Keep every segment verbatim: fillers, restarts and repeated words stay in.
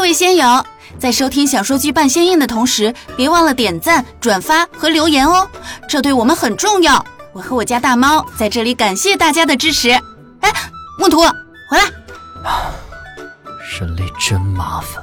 位仙友，在收听小说剧半仙印的同时，别忘了点赞、转发和留言哦，这对我们很重要。我和我家大猫在这里感谢大家的支持。哎，木图，回来！ 人类真麻烦，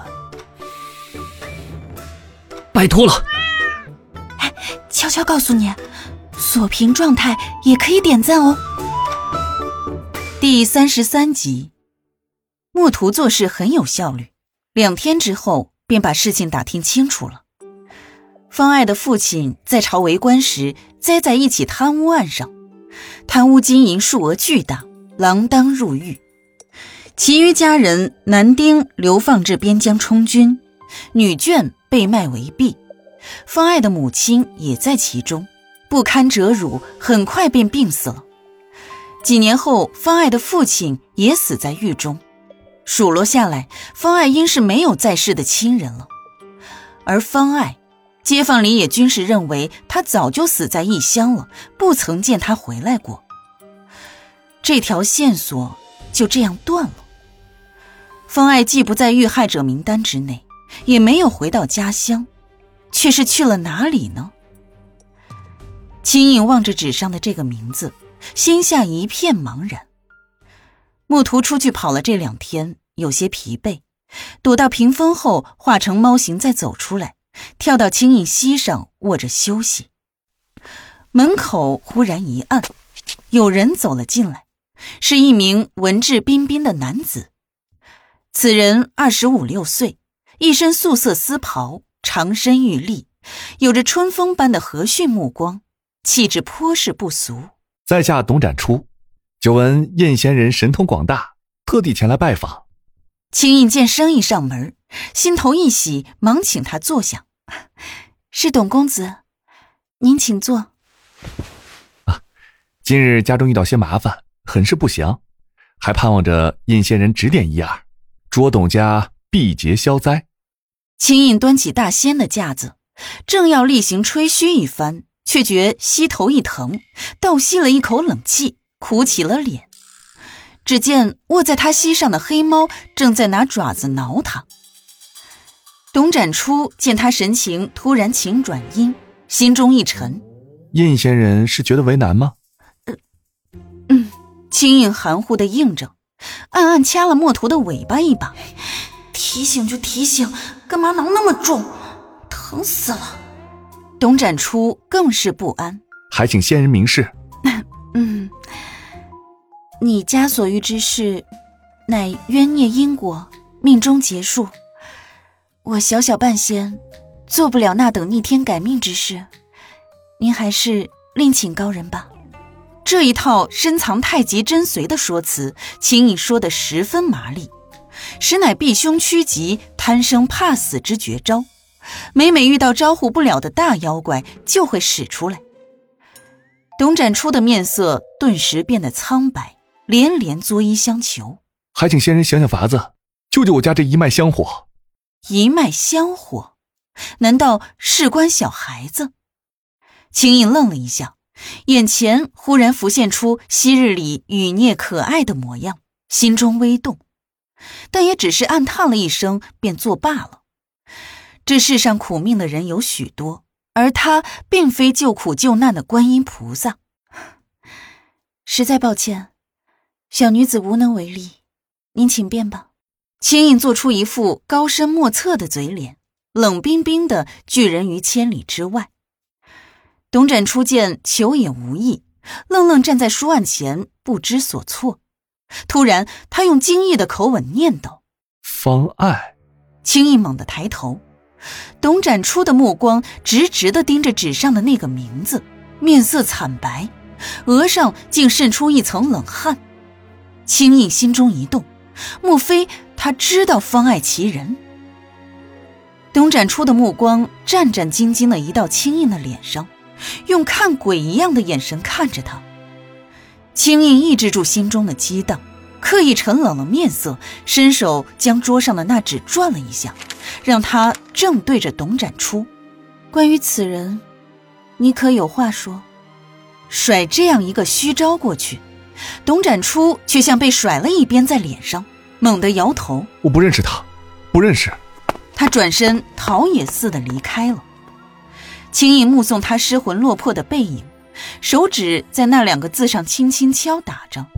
拜托了。 哎，悄悄告诉你，锁屏状态也可以点赞哦。第三十三集，木图做事很有效率，两天之后便把事情打听清楚了。方爱的父亲在朝为官时栽在一起贪污案上，贪污金银数额巨大，锒铛入狱。其余家人男丁流放至边疆充军，女眷被卖为婢，方爱的母亲也在其中，不堪折辱，很快便病死了。几年后，方爱的父亲也死在狱中。数落下来，方爱应是没有在世的亲人了。而方爱，街坊里也均是认为他早就死在异乡了，不曾见他回来过。这条线索就这样断了。方爱既不在遇害者名单之内，也没有回到家乡，却是去了哪里呢？青影望着纸上的这个名字，心下一片茫然。木图出去跑了这两天，有些疲惫，躲到屏风后化成猫形再走出来，跳到青影膝上卧着休息。门口忽然一暗，有人走了进来，是一名文质彬彬的男子。此人二十五六岁，一身素色丝袍，长身玉立，有着春风般的和煦目光，气质颇是不俗。 在下董展初，久闻燕仙人神通广大，特地前来拜访。 青印见生意上门，心头一喜，忙请他坐下。是董公子，您请坐。 啊，今日家中遇到些麻烦，很是不祥，还盼望着燕仙人指点一二，祝我董家毕节消灾。 青印端起大仙的架子，正要例行吹嘘一番，却觉膝头一疼，倒吸了一口冷气，苦起了脸。只见卧在他膝上的黑猫正在拿爪子挠他。董展初见他神情突然晴转阴，心中一沉。 燕仙人是觉得为难吗？ 呃，嗯，青印含糊地应着，暗暗掐了墨图的尾巴一把。提醒就提醒，干嘛挠那么重？疼死了。董展初更是不安。 还请仙人明示。 嗯，你家所遇之事，乃冤孽因果，命中结束。我小小半仙，做不了那等逆天改命之事，您还是另请高人吧。这一套深藏太极真髓的说辞，青影说得十分麻利，实乃避凶趋吉、贪生怕死之绝招。每每遇到招呼不了的大妖怪，就会使出来。董展初的面色顿时变得苍白，连连作揖相求。 还请仙人想想法子，救救我家这一脉香火。 一脉香火？难道事关小孩子？青影愣了一下，眼前忽然浮现出昔日里雨孽可爱的模样，心中微动，但也只是暗叹了一声，便作罢了。这世上苦命的人有许多，而他并非救苦救难的观音菩萨。实在抱歉，小女子无能为力，您请便吧。青印做出一副高深莫测的嘴脸，冷冰冰的拒人于千里之外。董展初见求也无益，愣愣站在书案前，不知所措。突然他用惊异的口吻念道： 方爱。 青印猛地抬头，董展初的目光直直地盯着纸上的那个名字，面色惨白，额上竟渗出一层冷汗。青印心中一动，莫非他知道方爱其人？董展初的目光战战兢兢地移到青印的脸上，用看鬼一样的眼神看着他。青印抑制住心中的激荡，刻意沉冷了面色，伸手将桌上的那纸转了一下，让他正对着董展初。关于此人，你可有话说？甩这样一个虚招过去，董展初却像被甩了一鞭在脸上，猛地摇头。 我不认识他，不认识。 他转身逃也似的离开了。青印目送他失魂落魄的背影，手指在那两个字上轻轻敲打着。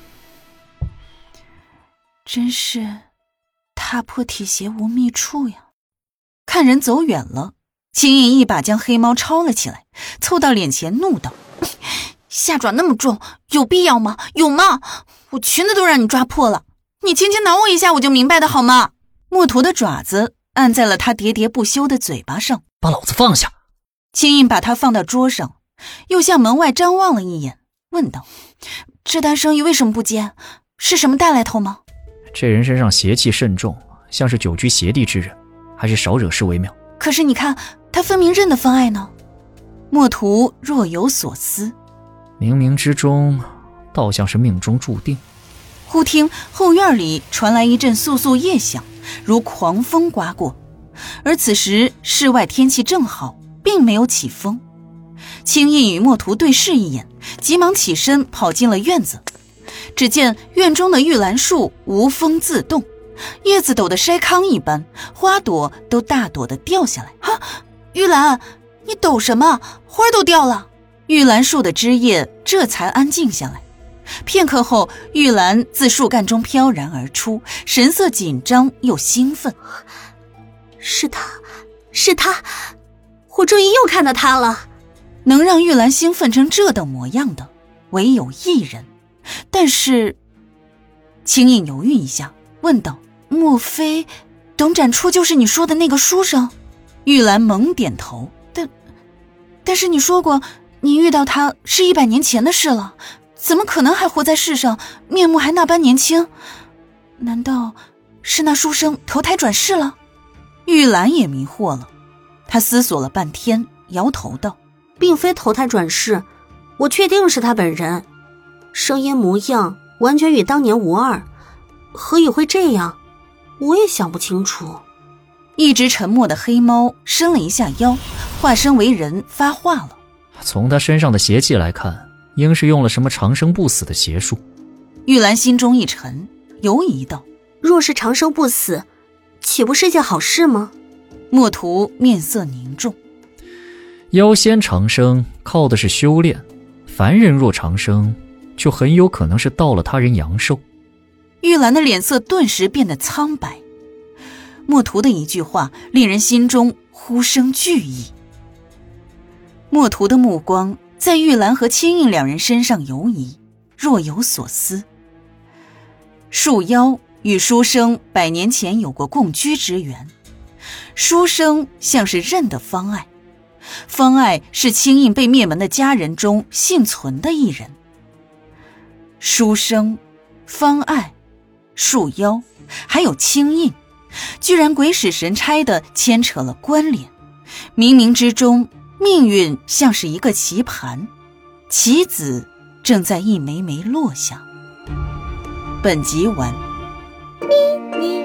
真是踏破铁鞋无觅处呀。看人走远了，青印一把将黑猫抄了起来，凑到脸前怒道：下爪那么重，有必要吗？有吗？我裙子都让你抓破了，你轻轻挠我一下我就明白的好吗？墨图的爪子按在了他喋喋不休的嘴巴上。 把老子放下！ 青印把他放到桌上，又向门外张望了一眼，问道：这单生意为什么不接？是什么大来头吗？ 这人身上邪气甚重，像是久居邪地之人，还是少惹事为妙。 可是你看，他分明认得方爱呢。墨图若有所思， 冥冥之中，倒像是命中注定。 忽听后院里传来一阵簌簌夜响，如狂风刮过。而此时室外天气正好，并没有起风。青印与墨图对视一眼，急忙起身跑进了院子。只见院中的玉兰树无风自动，叶子抖得筛糠一般，花朵都大朵的掉下来。啊，玉兰，你抖什么？花都掉了。玉兰树的枝叶这才安静下来。片刻后，玉兰自树干中飘然而出，神色紧张又兴奋。 是他，是他，我终于又看到他了。 能让玉兰兴奋成这等模样的，唯有一人。但是，青印犹豫一下，问道：莫非董展初就是你说的那个书生？玉兰猛点头，但但是你说过，你遇到他是一百年前的事了，怎么可能还活在世上，面目还那般年轻？难道是那书生投胎转世了？玉兰也迷惑了，她思索了半天，摇头道： 并非投胎转世，我确定是他本人，声音模样完全与当年无二，何以会这样？我也想不清楚。 一直沉默的黑猫伸了一下腰，化身为人发话了： 从他身上的邪气来看，应是用了什么长生不死的邪术。 玉兰心中一沉，犹疑道： 若是长生不死，岂不是件好事吗？ 墨图面色凝重： 妖仙长生靠的是修炼，凡人若长生，就很有可能是盗了他人阳寿。 玉兰的脸色顿时变得苍白。墨图的一句话令人心中忽生惧意。墨图的目光在玉兰和青印两人身上游移，若有所思。树妖与书生百年前有过共居之缘，书生像是认得方爱，方爱是青印被灭门的家人中幸存的一人。书生、方爱、树妖还有青印，居然鬼使神差地牵扯了关联，冥冥之中命运像是一个棋盘，棋子正在一枚枚落下。本集完。 咪咪